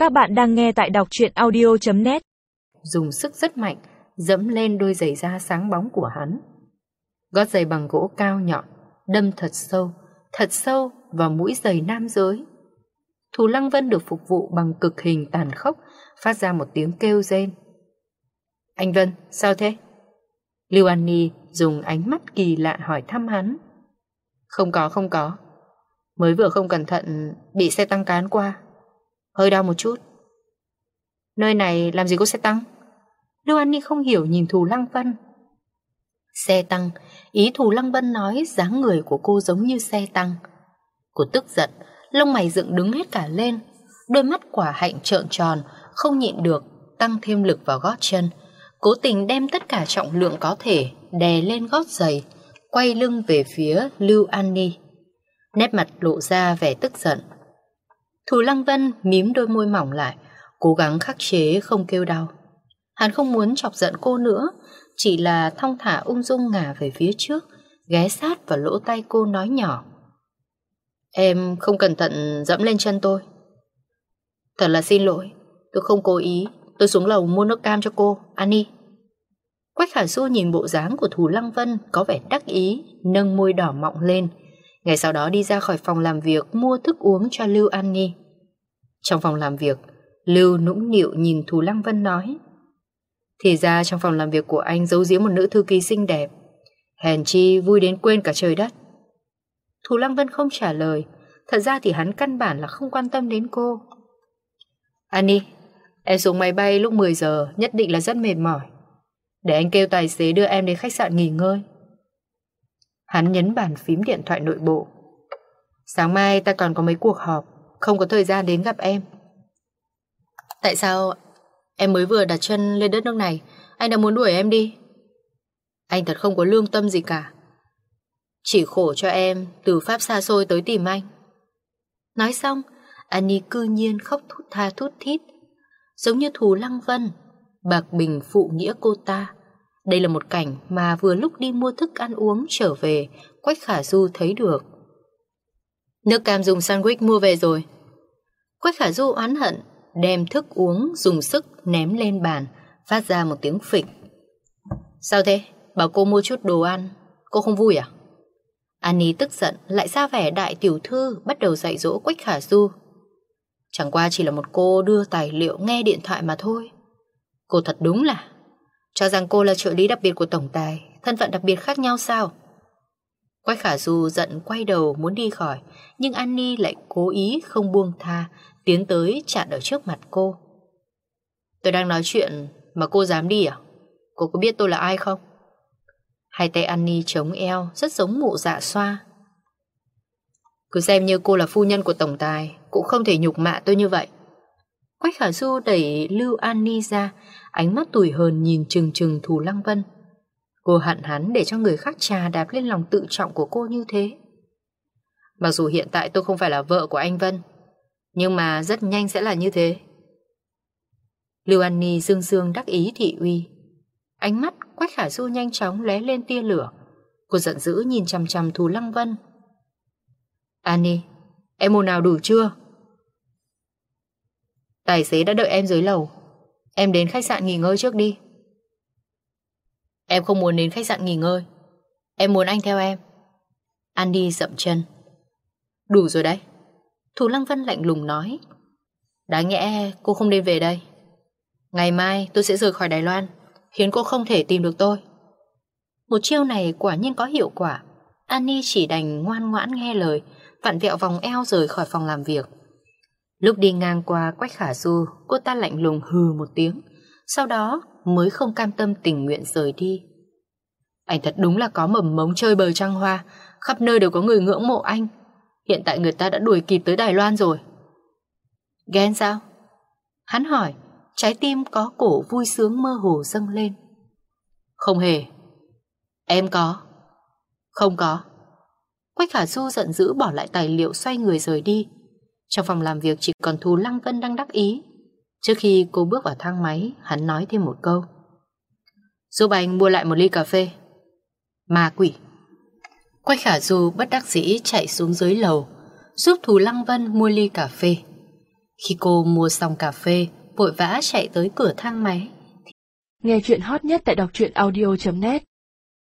Các bạn đang nghe tại đọc truyện audio.net. Dùng sức rất mạnh, dẫm lên đôi giày da sáng bóng của hắn. Gót giày bằng gỗ cao nhọn, đâm thật sâu vào mũi giày nam giới. Thù Lăng Vân được phục vụ bằng cực hình tàn khốc, phát ra một tiếng kêu rên. Anh Vân, sao thế? Lưu An Ni dùng ánh mắt kỳ lạ hỏi thăm hắn. Không có. Mới vừa không cẩn thận bị xe tăng cán qua, hơi đau một chút. Nơi này làm gì có xe tăng? Lưu An Ni không hiểu nhìn Thù Lăng Vân. Xe tăng, ý Thù Lăng Vân nói dáng người của cô giống như xe tăng. Cô tức giận, lông mày dựng đứng hết cả lên, đôi mắt quả hạnh trợn tròn, không nhịn được tăng thêm lực vào gót chân, cố tình đem tất cả trọng lượng có thể đè lên gót giày, quay lưng về phía Lưu An Ni. Nét mặt lộ ra vẻ tức giận. Thù Lăng Vân mím đôi môi mỏng lại, cố gắng khắc chế không kêu đau. Hắn không muốn chọc giận cô nữa, chỉ là thong thả ung dung ngả về phía trước, ghé sát vào lỗ tai cô nói nhỏ. Em không cẩn thận dẫm lên chân tôi. Thật là xin lỗi, tôi không cố ý. Tôi xuống lầu mua nước cam cho cô, Annie. Quách Khả Du nhìn bộ dáng của Thù Lăng Vân có vẻ đắc ý, nâng môi đỏ mọng lên. Ngày sau đó đi ra khỏi phòng làm việc mua thức uống cho Lưu An Ni. Trong phòng làm việc, Lưu nũng nịu nhìn Thù Lăng Vân nói. Thì ra trong phòng làm việc của anh giấu giếm một nữ thư ký xinh đẹp. Hèn chi vui đến quên cả trời đất. Thù Lăng Vân không trả lời. Thật ra thì hắn căn bản là không quan tâm đến cô. Annie, em xuống máy bay lúc 10 giờ nhất định là rất mệt mỏi. Để anh kêu tài xế đưa em đến khách sạn nghỉ ngơi. Hắn nhấn bàn phím điện thoại nội bộ. Sáng mai ta còn có mấy cuộc họp, không có thời gian đến gặp em. Tại sao em mới vừa đặt chân lên đất nước này, anh đã muốn đuổi em đi? Anh thật không có lương tâm gì cả. Chỉ khổ cho em từ Pháp xa xôi tới tìm anh. Nói xong, Annie cư nhiên khóc thút tha thút thít, giống như Thù Lăng Vân bạc bình phụ nghĩa cô ta. Đây là một cảnh mà vừa lúc đi mua thức ăn uống trở về, Quách Khả Du thấy được. Nước cam dùng sandwich mua về rồi. Quách Khả Du oán hận đem thức uống dùng sức ném lên bàn, phát ra một tiếng phịch. Sao thế? Bảo cô mua chút đồ ăn, cô không vui à? Annie tức giận lại ra vẻ đại tiểu thư, bắt đầu dạy dỗ Quách Khả Du. Chẳng qua chỉ là một cô đưa tài liệu nghe điện thoại mà thôi. Cô thật đúng là cho rằng cô là trợ lý đặc biệt của tổng tài, thân phận đặc biệt khác nhau sao? Quách Khả Du giận quay đầu muốn đi khỏi, nhưng Annie lại cố ý không buông tha, tiến tới chặn ở trước mặt cô. Tôi đang nói chuyện mà cô dám đi à? Cô có biết tôi là ai không? Hai tay Annie chống eo, rất giống mụ dạ xoa. Cứ xem như cô là phu nhân của tổng tài, cũng không thể nhục mạ tôi như vậy. Quách Khả Du đẩy Lưu Annie ra, ánh mắt tủi hờn nhìn chừng chừng Thù Lăng Vân. Cô hận hắn để cho người khác chà đạp lên lòng tự trọng của cô như thế. Mặc dù hiện tại tôi không phải là vợ của anh Vân, nhưng mà rất nhanh sẽ là như thế. Lưu Annie dương dương đắc ý thị uy. Ánh mắt Quách Khả Du nhanh chóng lóe lên tia lửa. Cô giận dữ nhìn chằm chằm Thù Lăng Vân. Annie, em ồn nào đủ chưa? Tài xế đã đợi em dưới lầu. Em đến khách sạn nghỉ ngơi trước đi. Em không muốn đến khách sạn nghỉ ngơi. Em muốn anh theo em. Annie dậm chân. Đủ rồi đấy. Thù Lăng Vân lạnh lùng nói. Đáng nhẽ cô không nên về đây. Ngày mai tôi sẽ rời khỏi Đài Loan, khiến cô không thể tìm được tôi. Một chiêu này quả nhiên có hiệu quả. Annie chỉ đành ngoan ngoãn nghe lời, vặn vẹo vòng eo rời khỏi phòng làm việc. Lúc đi ngang qua Quách Khả Du, cô ta lạnh lùng hừ một tiếng, sau đó mới không cam tâm tình nguyện rời đi. Anh thật đúng là có mầm mống chơi bời trăng hoa, khắp nơi đều có người ngưỡng mộ anh. Hiện tại người ta đã đuổi kịp tới Đài Loan rồi. Ghen sao? Hắn hỏi, trái tim có cổ vui sướng mơ hồ dâng lên. Không hề. Em có. Không có. Quách Khả Du giận dữ bỏ lại tài liệu, xoay người rời đi. Trong phòng làm việc chỉ còn Thù Lăng Vân đang đắc ý. Trước khi cô bước vào thang máy, hắn nói thêm một câu. Giúp anh mua lại một ly cà phê. Ma quỷ. Quách Khả Du bất đắc dĩ chạy xuống dưới lầu, giúp Thù Lăng Vân mua ly cà phê. Khi cô mua xong cà phê, vội vã chạy tới cửa thang máy. Nghe chuyện hot nhất tại đọc truyện audio.net